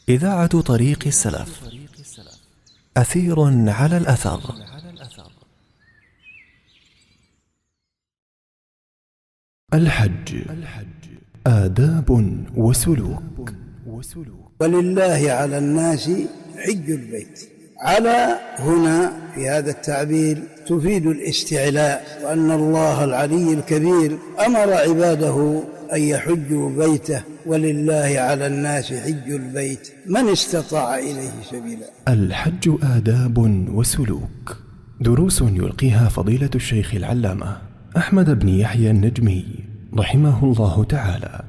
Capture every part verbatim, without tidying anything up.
إذاعة طريق السلف، أثير على الأثر. الحج آداب وسلوك. ولله على الناس حج البيت. على هنا في هذا التعبير تفيد الاستعلاء، وأن الله العلي الكبير أمر عباده أن يحجوا بيته، ولله على الناس حج البيت من استطاع إليه سبيلا. الحج آداب وسلوك، دروس يلقيها فضيلة الشيخ العلامة أحمد بن يحيى النجمي رحمه الله تعالى.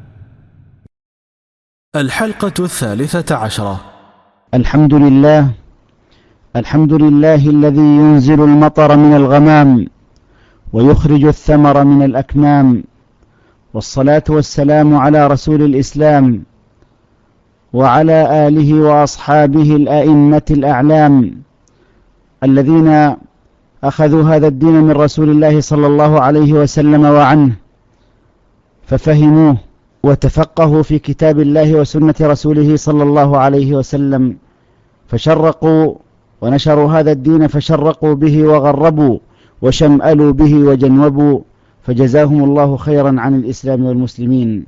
الحلقة الثالثة عشرة. الحمد لله الحمد لله الذي ينزل المطر من الغمام ويخرج الثمر من الأكمام، والصلاة والسلام على رسول الإسلام وعلى آله وأصحابه الأئمة الأعلام الذين أخذوا هذا الدين من رسول الله صلى الله عليه وسلم وعنه، ففهموه وتفقهوا في كتاب الله وسنة رسوله صلى الله عليه وسلم، فشرقوا ونشروا هذا الدين، فشرقوا به وغربوا وشمألوا به وجنوبوا، فجزاهم الله خيرا عن الإسلام والمسلمين.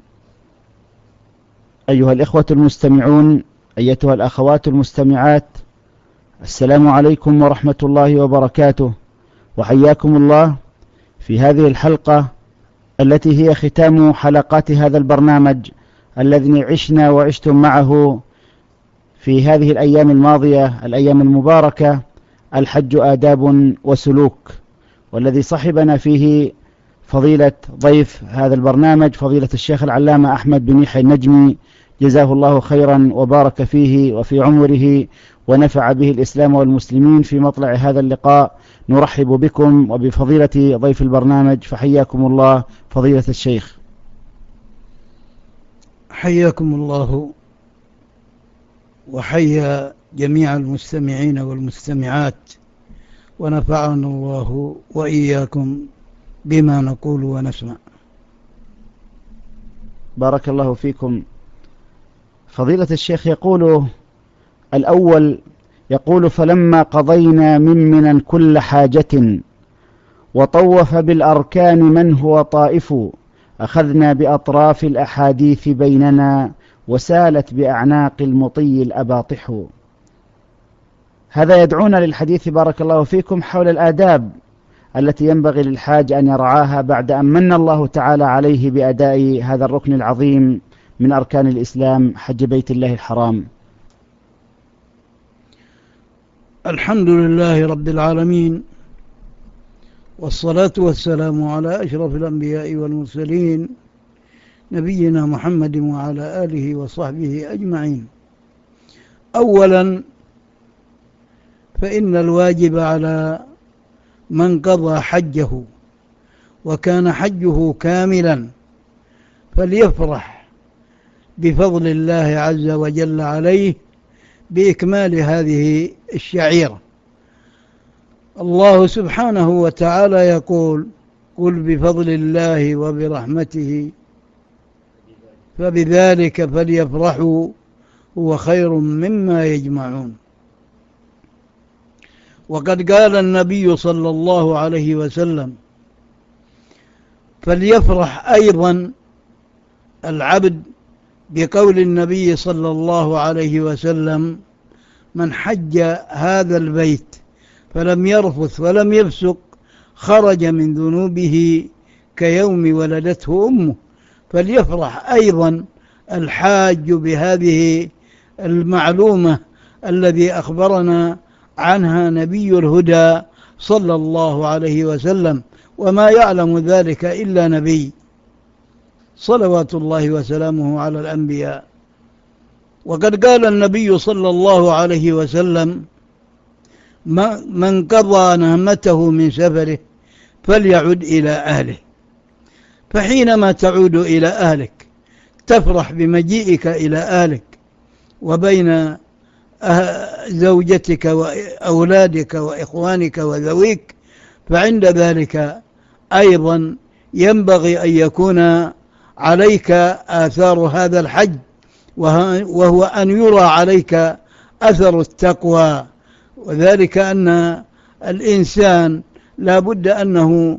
أيها الإخوة المستمعون، أيتها الأخوات المستمعات، السلام عليكم ورحمة الله وبركاته، وحياكم الله في هذه الحلقة التي هي ختام حلقات هذا البرنامج الذي عشنا وعشتم معه في هذه الأيام الماضية، الأيام المباركة، الحج آداب وسلوك، والذي صحبنا فيه فضيلة ضيف هذا البرنامج فضيلة الشيخ العلامة أحمد بن يحيى النجمي، جزاه الله خيرا وبارك فيه وفي عمره ونفع به الإسلام والمسلمين. في مطلع هذا اللقاء نرحب بكم وبفضيلة ضيف البرنامج، فحياكم الله فضيلة الشيخ. حياكم الله وحيا جميع المستمعين والمستمعات، ونفعنا الله وإياكم بما نقول ونسمع. بارك الله فيكم. فضيلة الشيخ يقول الأول، يقول: فلما قضينا من منى كل حاجة وطوف بالأركان من هو طائف، أخذنا بأطراف الأحاديث بيننا وسالت بأعناق المطي الأباطح. هذا يدعونا للحديث بارك الله فيكم حول الآداب التي ينبغي للحاج أن يرعاها بعد أن من الله تعالى عليه بأداء هذا الركن العظيم من أركان الإسلام، حج بيت الله الحرام. الحمد لله رب العالمين، والصلاة والسلام على أشرف الأنبياء والمرسلين، نبينا محمد وعلى آله وصحبه أجمعين. أولا، فإن الواجب على من قضى حجه وكان حجه كاملا فليفرح بفضل الله عز وجل عليه بإكمال هذه الشعيرة. الله سبحانه وتعالى يقول: قل بفضل الله وبرحمته فبذلك فليفرحوا هو خير مما يجمعون. وقد قال النبي صلى الله عليه وسلم: فليفرح أيضا العبد بقول النبي صلى الله عليه وسلم: من حج هذا البيت فلم يرفث ولم يفسق خرج من ذنوبه كيوم ولدته أمه. فليفرح أيضا الحاج بهذه المعلومة الذي أخبرنا عنها نبي الهدى صلى الله عليه وسلم، وما يعلم ذلك إلا نبي صلوات الله وسلامه على الأنبياء. وقد قال النبي صلى الله عليه وسلم: من قضى نهمته من سفره فليعد إلى أهله. فحينما تعود إلى أهلك تفرح بمجيئك إلى أهلك وبين زوجتك وأولادك وإخوانك وذويك، فعند ذلك أيضا ينبغي أن يكون عليك آثار هذا الحج وهو أن يرى عليك أثر التقوى، وذلك أن الإنسان لا بد أنه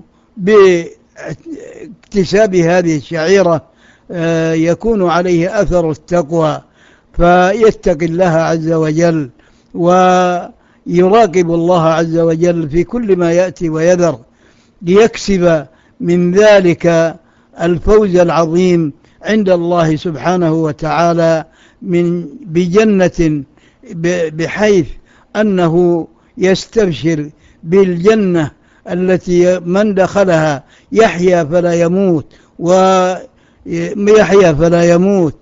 باكتساب هذه الشعيرة يكون عليه أثر التقوى، فيتقي الله عز وجل ويراقب الله عز وجل في كل ما يأتي ويذر، ليكسب من ذلك الفوز العظيم عند الله سبحانه وتعالى من بجنة، بحيث أنه يستبشر بالجنة التي من دخلها يحيا فلا يموت، ويحيا فلا يموت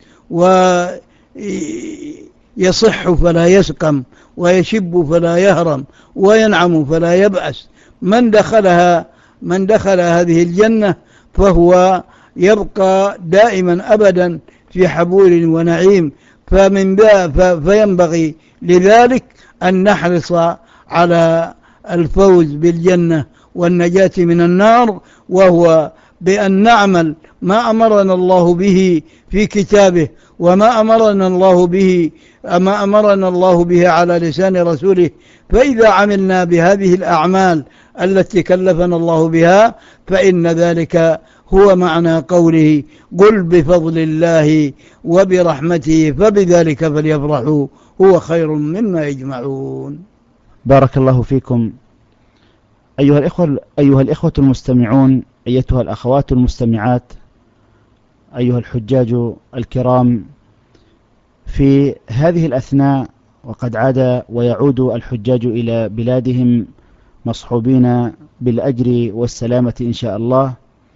ويصح فلا يسقم، ويشب فلا يهرم، وينعم فلا يبأس. من دخلها من دخل هذه الجنة فهو يبقى دائما أبدا في حبور ونعيم. فمن فينبغي لذلك أن نحرص على الفوز بالجنة والنجاة من النار، وهو بأن نعمل ما أمرنا الله به في كتابه، وما أمرنا الله به ما أمرنا الله به على لسان رسوله. فإذا عملنا بهذه الأعمال التي كلفنا الله بها فإن ذلك هو معنى قوله: قل بفضل الله وبرحمته فبذلك فليفرحوا هو خير مما يجمعون. بارك الله فيكم. أيها الإخوة, أيها الإخوة المستمعون، أيتها الأخوات المستمعات، أيها الحجاج الكرام، في هذه الأثناء وقد عاد ويعود الحجاج إلى بلادهم مصحوبين بالأجر والسلامة إن شاء الله،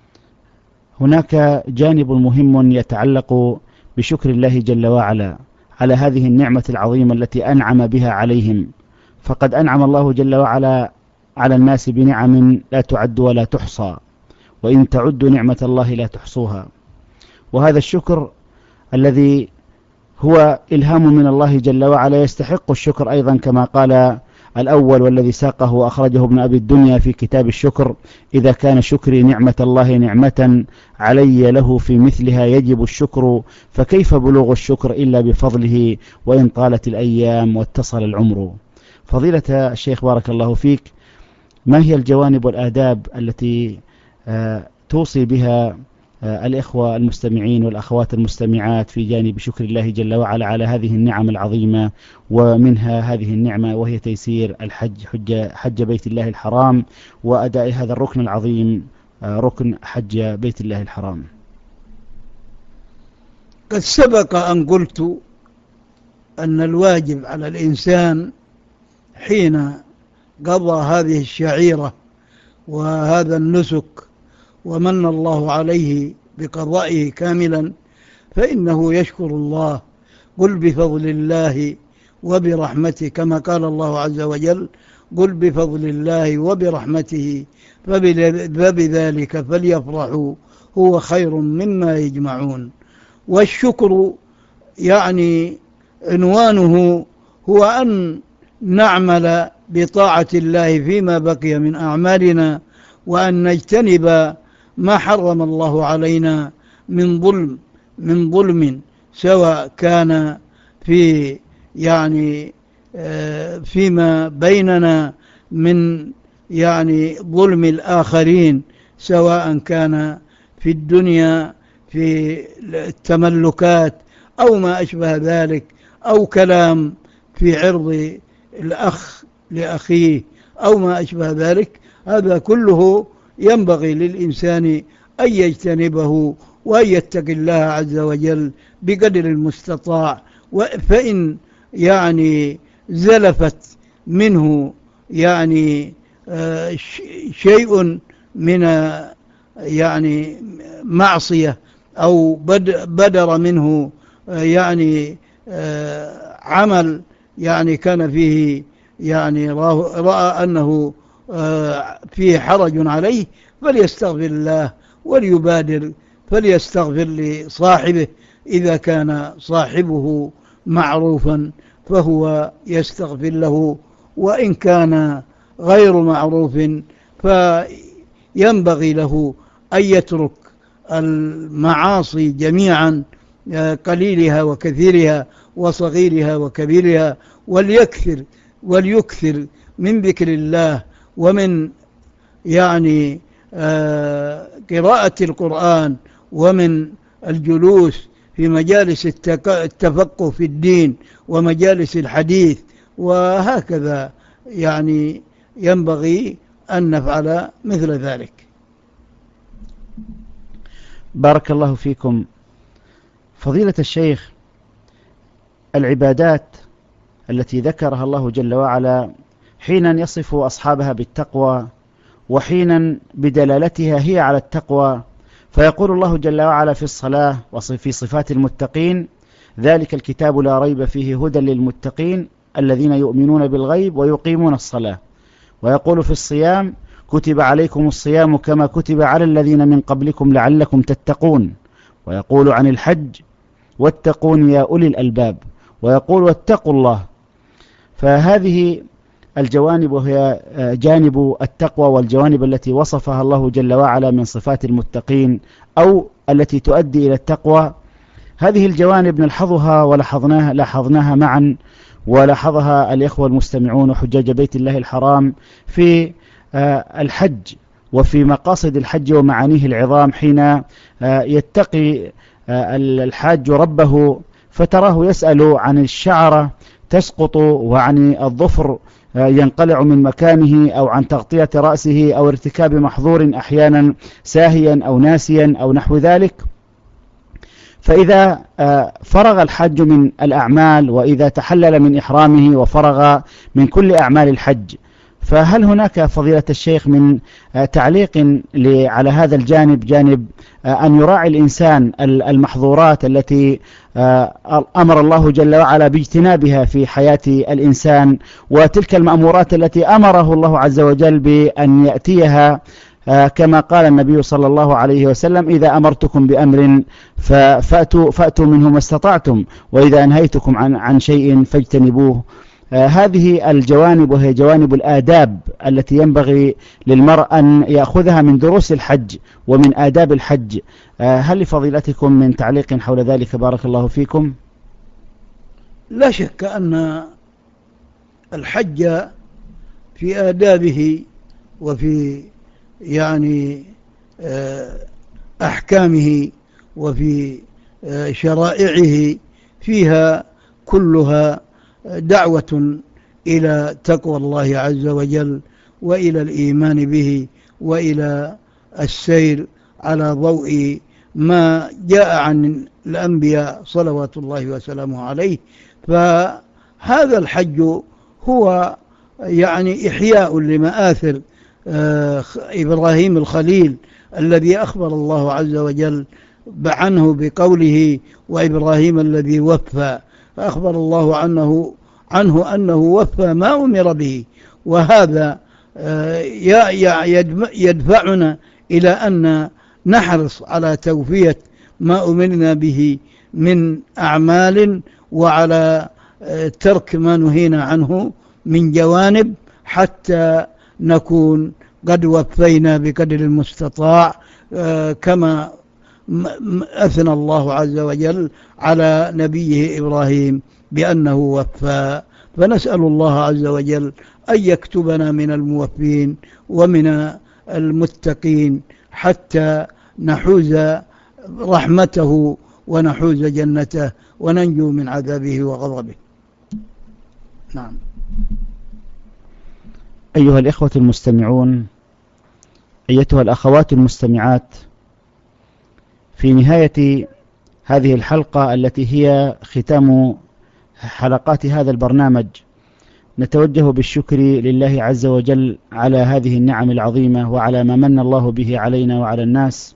هناك جانب مهم يتعلق بشكر الله جل وعلا على هذه النعمة العظيمة التي أنعم بها عليهم. فقد أنعم الله جل وعلا على الناس بنعم لا تعد ولا تحصى، وإن تعدوا نعمة الله لا تحصوها. وهذا الشكر الذي هو إلهام من الله جل وعلا يستحق الشكر أيضا، كما قال الأول والذي ساقه وأخرجه ابن أبي الدنيا في كتاب الشكر: إذا كان شكري نعمة الله نعمة علي له في مثلها يجب الشكر، فكيف بلوغ الشكر إلا بفضله وإن طالت الأيام واتصل العمر. فضيلة الشيخ بارك الله فيك، ما هي الجوانب والآداب التي توصي بها الإخوة المستمعين والأخوات المستمعات في جانب شكر الله جل وعلا على هذه النعم العظيمة، ومنها هذه النعمة وهي تيسير الحج حج, حج بيت الله الحرام وأداء هذا الركن العظيم، ركن حج بيت الله الحرام؟ قد سبق أن قلت أن الواجب على الإنسان حين قضى هذه الشعيرة وهذا النسك ومن الله عليه بقضائه كاملا فإنه يشكر الله. قل بفضل الله وبرحمته، كما قال الله عز وجل: قل بفضل الله وبرحمته فبذلك فليفرحوا هو خير مما يجمعون. والشكر يعني عنوانه هو أن نعمل بطاعة الله فيما بقي من أعمالنا، وأن نجتنب ما حرم الله علينا من ظلم من ظلم سواء كان في يعني فيما بيننا من يعني ظلم الآخرين، سواء كان في الدنيا في التملكات أو ما أشبه ذلك، أو كلام في عرض الأخ لأخيه أو ما أشبه ذلك. هذا كله ينبغي للإنسان أن يجتنبه وأن يتقي الله عز وجل بقدر المستطاع. فإن يعني زلفت منه يعني شيء من يعني معصية أو بدر منه يعني عمل يعني كان فيه يعني رأى أنه فيه حرج عليه، فليستغفر الله وليبادر فليستغفر لصاحبه. إذا كان صاحبه معروفا فهو يستغفر له، وإن كان غير معروف فينبغي له أن يترك المعاصي جميعا قليلها وكثيرها وصغيرها وكبيرها، وليكثر وليكثر من ذكر الله ومن يعني قراءة القرآن ومن الجلوس في مجالس التفقه في الدين ومجالس الحديث، وهكذا يعني ينبغي أن نفعل مثل ذلك. بارك الله فيكم. فضيلة الشيخ، العبادات التي ذكرها الله جل وعلا حينا يصف أصحابها بالتقوى وحينا بدلالتها هي على التقوى، فيقول الله جل وعلا في الصلاة وفي صفات المتقين: ذلك الكتاب لا ريب فيه هدى للمتقين الذين يؤمنون بالغيب ويقيمون الصلاة. ويقول في الصيام: كتب عليكم الصيام كما كتب على الذين من قبلكم لعلكم تتقون. ويقول عن الحج: واتقون يا أولي الألباب. ويقول: واتقوا الله. فهذه الجوانب وهي جانب التقوى والجوانب التي وصفها الله جل وعلا من صفات المتقين أو التي تؤدي إلى التقوى، هذه الجوانب نلحظها ولاحظناها لاحظناها معا، ولاحظها الإخوة المستمعون وحجاج بيت الله الحرام في الحج وفي مقاصد الحج ومعانيه العظام، حين يتقي الحاج ربه فتراه يسأل عن الشعرة تسقط وعن الظفر ينقلع من مكانه، أو عن تغطية رأسه، أو ارتكاب محظور أحيانا ساهيا أو ناسيا أو نحو ذلك. فإذا فرغ الحج من الأعمال وإذا تحلل من إحرامه وفرغ من كل أعمال الحج، فهل هناك فضيلة الشيخ من تعليق على هذا الجانب، جانب أن يراعي الإنسان المحظورات التي أمر الله جل وعلا باجتنابها في حياة الإنسان، وتلك المأمورات التي أمره الله عز وجل بأن يأتيها، كما قال النبي صلى الله عليه وسلم: إذا أمرتكم بأمر فأتوا, فأتوا منه ما استطعتم، وإذا أنهيتكم عن, عن شيء فاجتنبوه. هذه الجوانب وهي جوانب الآداب التي ينبغي للمرء أن يأخذها من دروس الحج ومن آداب الحج. هل لفضيلتكم من تعليق حول ذلك؟ بارك الله فيكم. لا شك أن الحج في آدابه وفي يعني أحكامه وفي شرائعه فيها كلها دعوة إلى تقوى الله عز وجل وإلى الإيمان به وإلى السير على ضوء ما جاء عن الأنبياء صلوات الله وسلامه عليه. فهذا الحج هو يعني إحياء لمآثر إبراهيم الخليل الذي أخبر الله عز وجل عنه بقوله: وإبراهيم الذي وفى، فأخبر الله عنه عنه أنه وفى ما أمر به. وهذا يدفعنا إلى أن نحرص على توفية ما أمرنا به من أعمال، وعلى ترك ما نهينا عنه من جوانب، حتى نكون قد وفينا بقدر المستطاع، كما أثنى الله عز وجل على نبيه إبراهيم بأنه وفى. فنسأل الله عز وجل أن يكتبنا من الموفين ومن المتقين حتى نحوز رحمته ونحوز جنته وننجو من عذابه وغضبه. نعم. أيها الإخوة المستمعون، أيتها الأخوات المستمعات، في نهاية هذه الحلقة التي هي ختام حلقات هذا البرنامج، نتوجه بالشكر لله عز وجل على هذه النعم العظيمة وعلى ما من الله به علينا وعلى الناس،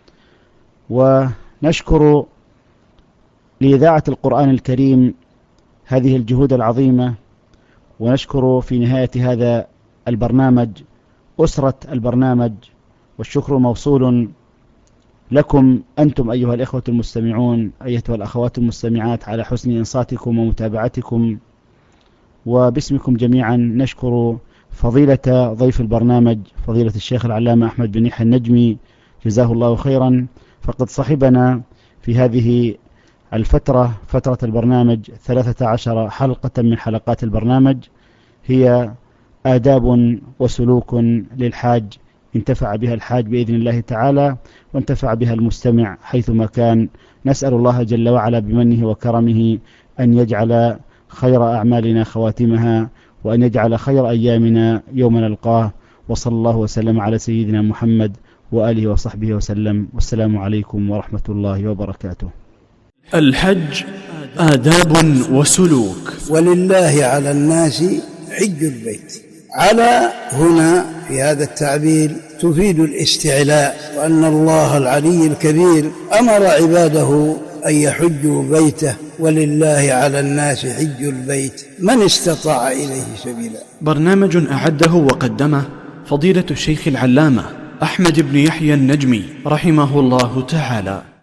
ونشكر لإذاعة القرآن الكريم هذه الجهود العظيمة، ونشكر في نهاية هذا البرنامج أسرة البرنامج، والشكر موصول لكم أنتم أيها الإخوة المستمعون، أيتها الأخوات المستمعات، على حسن إنصاتكم ومتابعتكم. وباسمكم جميعا نشكر فضيلة ضيف البرنامج فضيلة الشيخ العلامة أحمد بن يحيى النجمي، جزاه الله خيرا، فقد صحبنا في هذه الفترة فترة البرنامج ثلاثة عشر حلقة من حلقات البرنامج هي آداب وسلوك للحاج انتفع بها الحاج بإذن الله تعالى، وانتفع بها المستمع حيثما كان. نسأل الله جل وعلا بمنه وكرمه أن يجعل خير أعمالنا خواتمها، وأن يجعل خير أيامنا يوم نلقاه. وصلى الله وسلم على سيدنا محمد وآله وصحبه وسلم، والسلام عليكم ورحمة الله وبركاته. الحج آداب وسلوك. ولله على الناس حج البيت. على هنا في هذا التعبير تفيد الاستعلاء، وأن الله العلي الكبير أمر عباده أن يحجوا بيته، ولله على الناس حج البيت من استطاع إليه سبيلا. برنامج أعده وقدمه فضيلة الشيخ العلامة أحمد بن يحيى النجمي رحمه الله تعالى.